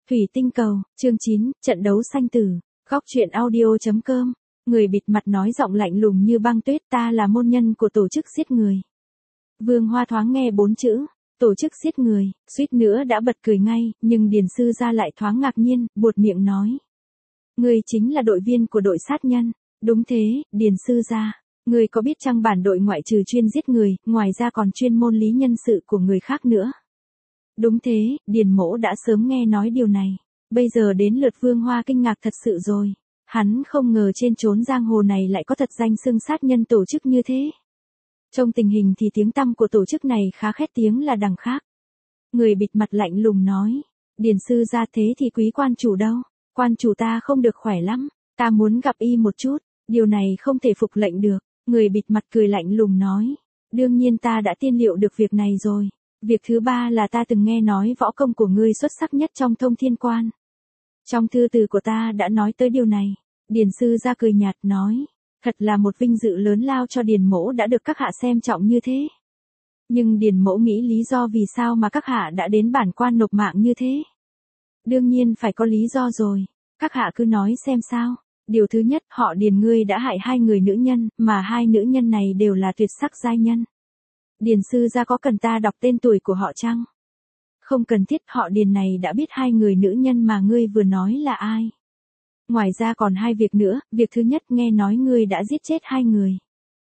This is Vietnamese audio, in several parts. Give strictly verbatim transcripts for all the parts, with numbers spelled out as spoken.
Thủy tinh cầu, chương chín, trận đấu sanh tử, góc truyện audio.com, người bịt mặt nói giọng lạnh lùng như băng tuyết, ta là môn nhân của tổ chức giết người. Vương Hoa thoáng nghe bốn chữ, tổ chức giết người, suýt nữa đã bật cười ngay, nhưng Điền Sư Gia lại thoáng ngạc nhiên, buột miệng nói. Ngươi chính là đội viên của đội sát nhân, đúng thế, Điền Sư Gia. Ngươi có biết chăng bản đội ngoại trừ chuyên giết người, ngoài ra còn chuyên môn lý nhân sự của người khác nữa. Đúng thế, Điền Mỗ đã sớm nghe nói điều này. Bây giờ đến lượt Vương Hoa kinh ngạc thật sự rồi. Hắn không ngờ trên chốn giang hồ này lại có thật danh xưng sát nhân tổ chức như thế. Trong tình hình thì tiếng tăm của tổ chức này khá khét tiếng là đằng khác. Người bịt mặt lạnh lùng nói. Điền Sư Gia, thế thì quý quan chủ đâu? Quan chủ ta không được khỏe lắm. Ta muốn gặp y một chút. Điều này không thể phục lệnh được. Người bịt mặt cười lạnh lùng nói. Đương nhiên ta đã tiên liệu được việc này rồi. Việc thứ ba là ta từng nghe nói võ công của ngươi xuất sắc nhất trong Thông Thiên Quan. Trong thư từ của ta đã nói tới điều này. Điền Sư Gia cười nhạt nói. Thật là một vinh dự lớn lao cho Điền Mỗ đã được các hạ xem trọng như thế. Nhưng Điền Mỗ nghĩ lý do vì sao mà các hạ đã đến bản quan nộp mạng như thế. Đương nhiên phải có lý do rồi. Các hạ cứ nói xem sao. Điều thứ nhất, họ Điền ngươi đã hại hai người nữ nhân, mà hai nữ nhân này đều là tuyệt sắc giai nhân. Điền Sư Gia, có cần ta đọc tên tuổi của họ chăng? Không cần thiết, họ Điền này đã biết hai người nữ nhân mà ngươi vừa nói là ai. Ngoài ra còn hai việc nữa, việc thứ nhất nghe nói ngươi đã giết chết hai người.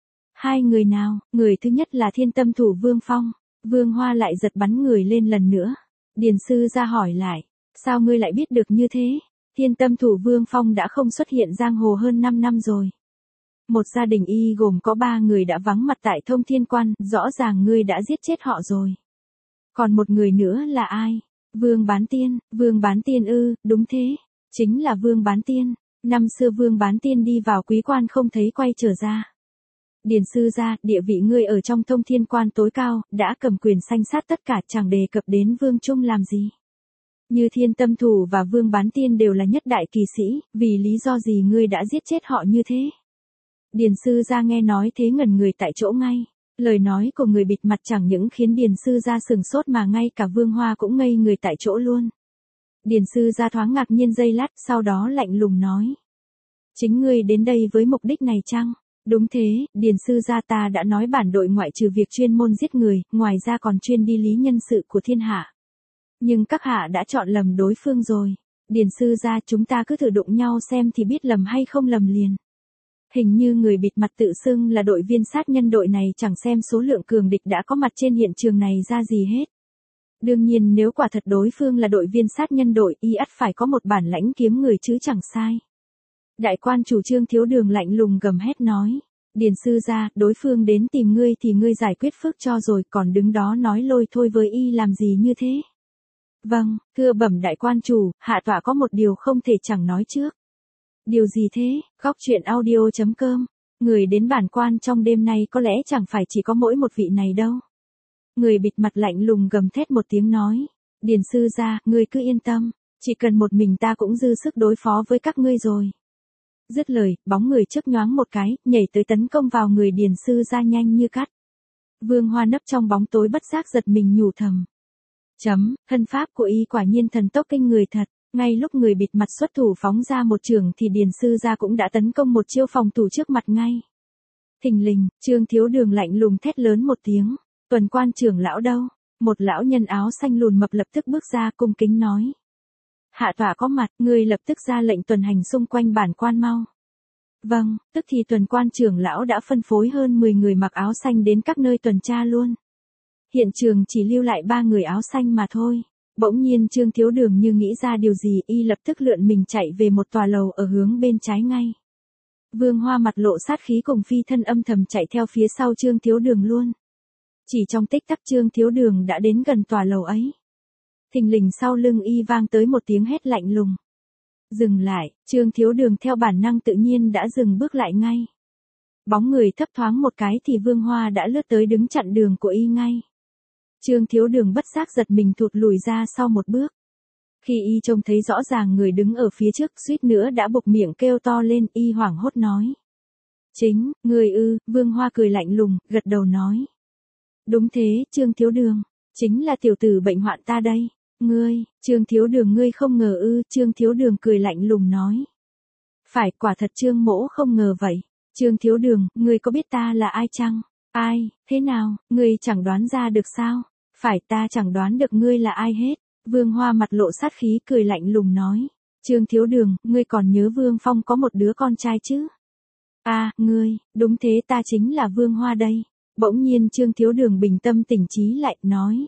Hai người nào? Người thứ nhất là thiên tâm thủ Vương Phong. Vương Hoa lại giật bắn người lên lần nữa. Điền Sư Gia hỏi lại, sao ngươi lại biết được như thế? Thiên tâm thủ Vương Phong đã không xuất hiện giang hồ hơn năm năm rồi. Một gia đình y gồm có ba người đã vắng mặt tại Thông Thiên Quan, rõ ràng ngươi đã giết chết họ rồi. Còn một người nữa là ai? Vương Bán Tiên. Vương Bán Tiên ư? Đúng thế, chính là Vương Bán Tiên. Năm xưa Vương Bán Tiên đi vào quý quan không thấy quay trở ra. Điền Sư Gia, địa vị ngươi ở trong Thông Thiên Quan tối cao, đã cầm quyền sanh sát tất cả, chẳng đề cập đến Vương Trung làm gì. Như Thiên Tâm Thủ và Vương Bán Tiên đều là nhất đại kỳ sĩ, vì lý do gì ngươi đã giết chết họ như thế? Điền Sư Gia nghe nói thế ngẩn người tại chỗ ngay. Lời nói của người bịt mặt chẳng những khiến Điền Sư Gia sừng sốt mà ngay cả Vương Hoa cũng ngây người tại chỗ luôn. Điền Sư Gia thoáng ngạc nhiên giây lát, sau đó lạnh lùng nói. Chính ngươi đến đây với mục đích này chăng? Đúng thế, Điền Sư Gia, ta đã nói bản đội ngoại trừ việc chuyên môn giết người, ngoài ra còn chuyên đi lý nhân sự của thiên hạ. Nhưng các hạ đã chọn lầm đối phương rồi. Điền Sư Gia, chúng ta cứ thử đụng nhau xem thì biết lầm hay không lầm liền. Hình như người bịt mặt tự xưng là đội viên sát nhân đội này chẳng xem số lượng cường địch đã có mặt trên hiện trường này ra gì hết. Đương nhiên nếu quả thật đối phương là đội viên sát nhân đội, y ắt phải có một bản lãnh kiếm người chứ chẳng sai. Đại quan chủ Trương Thiếu Đường lạnh lùng gầm hét nói. Điền Sư Gia, đối phương đến tìm ngươi thì ngươi giải quyết phước cho rồi, còn đứng đó nói lôi thôi với y làm gì như thế? Vâng, thưa bẩm đại quan chủ, hạ tọa có một điều không thể chẳng nói trước. Điều gì thế? Góc truyện audio.com, người đến bản quan trong đêm nay có lẽ chẳng phải chỉ có mỗi một vị này đâu. Người bịt mặt lạnh lùng gầm thét một tiếng nói. Điền Sư Gia, ngươi cứ yên tâm, chỉ cần một mình ta cũng dư sức đối phó với các ngươi rồi. Dứt lời, bóng người chớp nhoáng một cái, nhảy tới tấn công vào người Điền Sư Gia nhanh như cắt. Vương Hoa nấp trong bóng tối bất giác giật mình nhủ thầm. Chấm, thân pháp của y quả nhiên thần tốc kinh người thật. Ngay lúc người bịt mặt xuất thủ phóng ra một trường thì Điền Sư Gia cũng đã tấn công một chiêu phòng thủ trước mặt ngay. Thình lình, Trương Thiếu Đường lạnh lùng thét lớn một tiếng. Tuần quan trưởng lão đâu? Một lão nhân áo xanh lùn mập lập tức bước ra cung kính nói. Hạ tọa có mặt, ngươi lập tức ra lệnh tuần hành xung quanh bản quan mau. Vâng, tức thì tuần quan trưởng lão đã phân phối hơn mười người mặc áo xanh đến các nơi tuần tra luôn. Hiện trường chỉ lưu lại ba người áo xanh mà thôi. Bỗng nhiên Trương Thiếu Đường như nghĩ ra điều gì, y lập tức lượn mình chạy về một tòa lầu ở hướng bên trái ngay. Vương Hoa mặt lộ sát khí cùng phi thân âm thầm chạy theo phía sau Trương Thiếu Đường luôn. Chỉ trong tích tắc Trương Thiếu Đường đã đến gần tòa lầu ấy. Thình lình sau lưng y vang tới một tiếng hét lạnh lùng. Dừng lại, Trương Thiếu Đường theo bản năng tự nhiên đã dừng bước lại ngay. Bóng người thấp thoáng một cái thì Vương Hoa đã lướt tới đứng chặn đường của y ngay. Trương Thiếu Đường bất giác giật mình thụt lùi ra sau một bước. Khi y trông thấy rõ ràng người đứng ở phía trước, suýt nữa đã buộc miệng kêu to lên, y hoảng hốt nói. Chính, người ư? Vương Hoa cười lạnh lùng, gật đầu nói. Đúng thế, Trương Thiếu Đường, chính là tiểu tử bệnh hoạn ta đây. Ngươi, Trương Thiếu Đường ngươi không ngờ ư, Trương Thiếu Đường cười lạnh lùng nói. Phải, quả thật Trương mỗ không ngờ vậy. Trương Thiếu Đường, ngươi có biết ta là ai chăng? Ai, thế nào, ngươi chẳng đoán ra được sao? Phải, ta chẳng đoán được ngươi là ai hết. Vương Hoa mặt lộ sát khí cười lạnh lùng nói. Trương Thiếu Đường, ngươi còn nhớ Vương Phong có một đứa con trai chứ? À, ngươi, đúng thế, ta chính là Vương Hoa đây. Bỗng nhiên Trương Thiếu Đường bình tâm tỉnh trí lại, nói.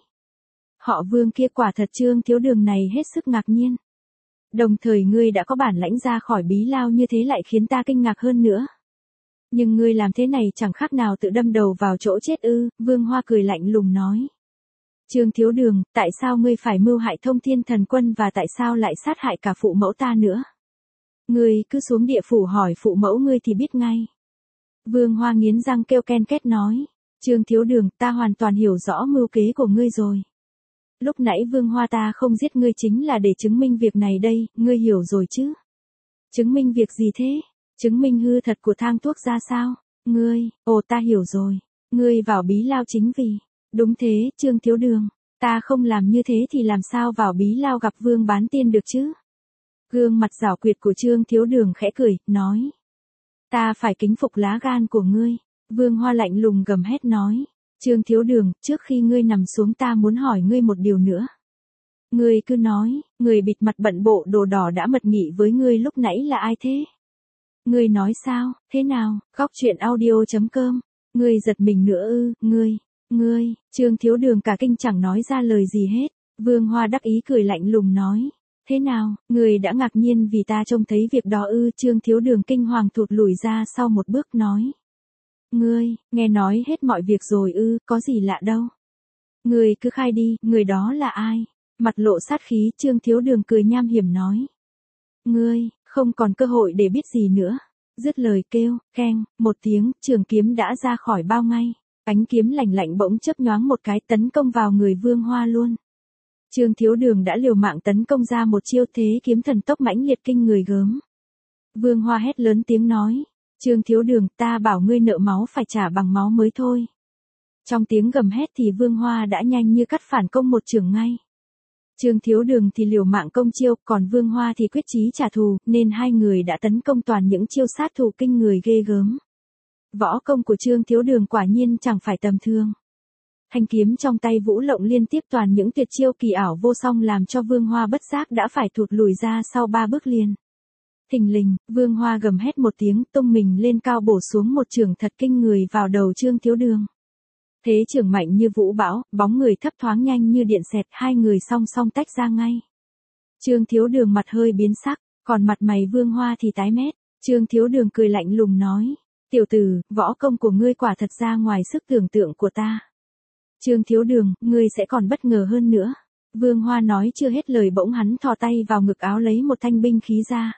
Họ Vương kia quả thật Trương Thiếu Đường này hết sức ngạc nhiên. Đồng thời ngươi đã có bản lãnh ra khỏi bí lao như thế lại khiến ta kinh ngạc hơn nữa. Nhưng ngươi làm thế này chẳng khác nào tự đâm đầu vào chỗ chết ư, Vương Hoa cười lạnh lùng nói. Trương Thiếu Đường, tại sao ngươi phải mưu hại Thông Thiên Thần Quân và tại sao lại sát hại cả phụ mẫu ta nữa? Ngươi cứ xuống địa phủ hỏi phụ mẫu ngươi thì biết ngay. Vương Hoa nghiến răng kêu ken két nói. Trương Thiếu Đường, ta hoàn toàn hiểu rõ mưu kế của ngươi rồi. Lúc nãy Vương Hoa ta không giết ngươi chính là để chứng minh việc này đây, ngươi hiểu rồi chứ? Chứng minh việc gì thế? Chứng minh hư thật của thang thuốc ra sao? Ngươi, ồ ta hiểu rồi. Ngươi vào bí lao chính vì. Đúng thế, Trương Thiếu Đường. Ta không làm như thế thì làm sao vào bí lao gặp Vương Bán Tiên được chứ? Gương mặt giảo quyệt của Trương Thiếu Đường khẽ cười, nói. Ta phải kính phục lá gan của ngươi. Vương Hoa lạnh lùng gầm hét nói. Trương Thiếu Đường, trước khi ngươi nằm xuống ta muốn hỏi ngươi một điều nữa. Ngươi cứ nói, người bịt mặt bận bộ đồ đỏ đã mật nghị với ngươi lúc nãy là ai thế? Ngươi nói sao, thế nào, góc truyện audio chấm com. Ngươi giật mình nữa ư, ngươi, ngươi, Trương Thiếu Đường cả kinh chẳng nói ra lời gì hết. Vương Hoa đắc ý cười lạnh lùng nói. Thế nào, ngươi đã ngạc nhiên vì ta trông thấy việc đó ư? Trương Thiếu Đường kinh hoàng thụt lùi ra sau một bước nói. Ngươi, nghe nói hết mọi việc rồi ư, có gì lạ đâu. Ngươi cứ khai đi, người đó là ai? Mặt lộ sát khí, Trương Thiếu Đường cười nham hiểm nói. Ngươi, không còn cơ hội để biết gì nữa. Dứt lời kêu, keng, một tiếng, trường kiếm đã ra khỏi bao ngay. Ánh kiếm lạnh lạnh bỗng chớp nhoáng một cái tấn công vào người Vương Hoa luôn. Trương Thiếu Đường đã liều mạng tấn công ra một chiêu thế kiếm thần tốc mãnh liệt kinh người gớm. Vương Hoa hét lớn tiếng nói. Trương Thiếu Đường, ta bảo ngươi nợ máu phải trả bằng máu mới thôi. Trong tiếng gầm hét thì Vương Hoa đã nhanh như cắt phản công một chưởng ngay. Trương Thiếu Đường thì liều mạng công chiêu, còn Vương Hoa thì quyết chí trả thù, nên hai người đã tấn công toàn những chiêu sát thủ kinh người ghê gớm. Võ công của Trương Thiếu Đường quả nhiên chẳng phải tầm thường. Thanh kiếm trong tay vũ lộng liên tiếp toàn những tuyệt chiêu kỳ ảo vô song làm cho Vương Hoa bất giác đã phải thụt lùi ra sau ba bước liền. Thình lình, Vương Hoa gầm hét một tiếng, tung mình lên cao bổ xuống một chưởng thật kinh người vào đầu Trương Thiếu Đường. Thế chưởng mạnh như vũ bão, bóng người thấp thoáng nhanh như điện xẹt, hai người song song tách ra ngay. Trương Thiếu Đường mặt hơi biến sắc, còn mặt mày Vương Hoa thì tái mét. Trương Thiếu Đường cười lạnh lùng nói, tiểu tử, võ công của ngươi quả thật ra ngoài sức tưởng tượng của ta. Trương Thiếu Đường, ngươi sẽ còn bất ngờ hơn nữa. Vương Hoa nói chưa hết lời bỗng hắn thò tay vào ngực áo lấy một thanh binh khí ra.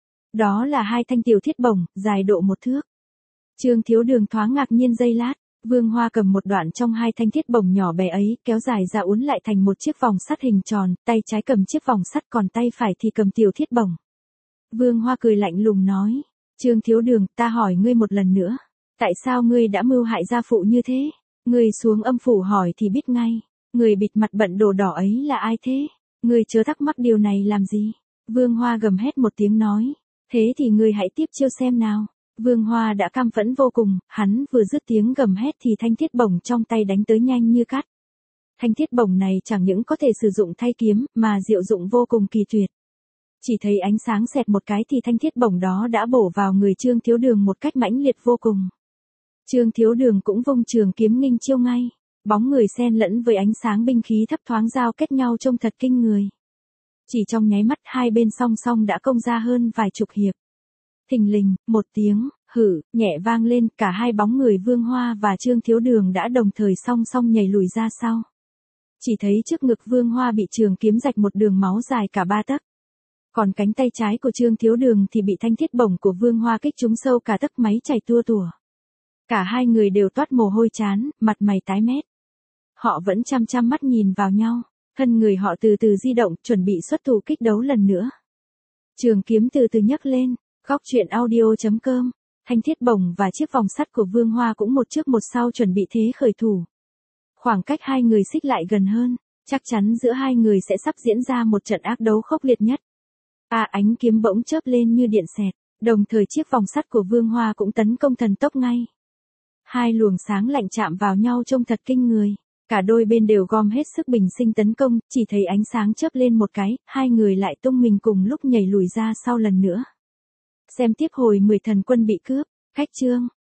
Đó là hai thanh tiểu thiết bổng, dài độ một thước. Trương Thiếu Đường thoáng ngạc nhiên giây lát, Vương Hoa cầm một đoạn trong hai thanh thiết bổng nhỏ bé ấy, kéo dài ra uốn lại thành một chiếc vòng sắt hình tròn, tay trái cầm chiếc vòng sắt còn tay phải thì cầm tiểu thiết bổng. Vương Hoa cười lạnh lùng nói, Trương Thiếu Đường, ta hỏi ngươi một lần nữa, tại sao ngươi đã mưu hại gia phụ như thế? Ngươi xuống âm phủ hỏi thì biết ngay, người bịt mặt bận đồ đỏ ấy là ai thế? Ngươi chớ thắc mắc điều này làm gì? Vương Hoa gầm hét một tiếng nói. Thế thì ngươi hãy tiếp chiêu xem nào. Vương Hoa đã căm phẫn vô cùng, hắn vừa dứt tiếng gầm hét thì thanh thiết bổng trong tay đánh tới nhanh như cắt. Thanh thiết bổng này chẳng những có thể sử dụng thay kiếm, mà diệu dụng vô cùng kỳ tuyệt. Chỉ thấy ánh sáng xẹt một cái thì thanh thiết bổng đó đã bổ vào người Trương Thiếu Đường một cách mãnh liệt vô cùng. Trương Thiếu Đường cũng vung trường kiếm nghênh chiêu ngay. Bóng người xen lẫn với ánh sáng binh khí thấp thoáng giao kết nhau trông thật kinh người. Chỉ trong nháy mắt hai bên song song đã công ra hơn vài chục hiệp. Thình lình, một tiếng, hử, nhẹ vang lên, cả hai bóng người Vương Hoa và Trương Thiếu Đường đã đồng thời song song nhảy lùi ra sau. Chỉ thấy trước ngực Vương Hoa bị trường kiếm rạch một đường máu dài cả ba tấc. Còn cánh tay trái của Trương Thiếu Đường thì bị thanh thiết bổng của Vương Hoa kích trúng sâu cả tấc máy chảy tua tủa. Cả hai người đều toát mồ hôi chán, mặt mày tái mét. Họ vẫn chăm chăm mắt nhìn vào nhau. Thân người họ từ từ di động, chuẩn bị xuất thủ kích đấu lần nữa. Trường kiếm từ từ nhấc lên, góc truyện audio chấm com. Thanh thiết bổng và chiếc vòng sắt của Vương Hoa cũng một trước một sau chuẩn bị thế khởi thủ. Khoảng cách hai người xích lại gần hơn. Chắc chắn giữa hai người sẽ sắp diễn ra một trận ác đấu khốc liệt nhất. À, ánh kiếm bỗng chớp lên như điện xẹt, đồng thời chiếc vòng sắt của Vương Hoa cũng tấn công thần tốc ngay. Hai luồng sáng lạnh chạm vào nhau trông thật kinh người. Cả đôi bên đều gom hết sức bình sinh tấn công, chỉ thấy ánh sáng chớp lên một cái, hai người lại tung mình cùng lúc nhảy lùi ra sau lần nữa. Xem tiếp hồi mười thần quân bị cướp, khách chương.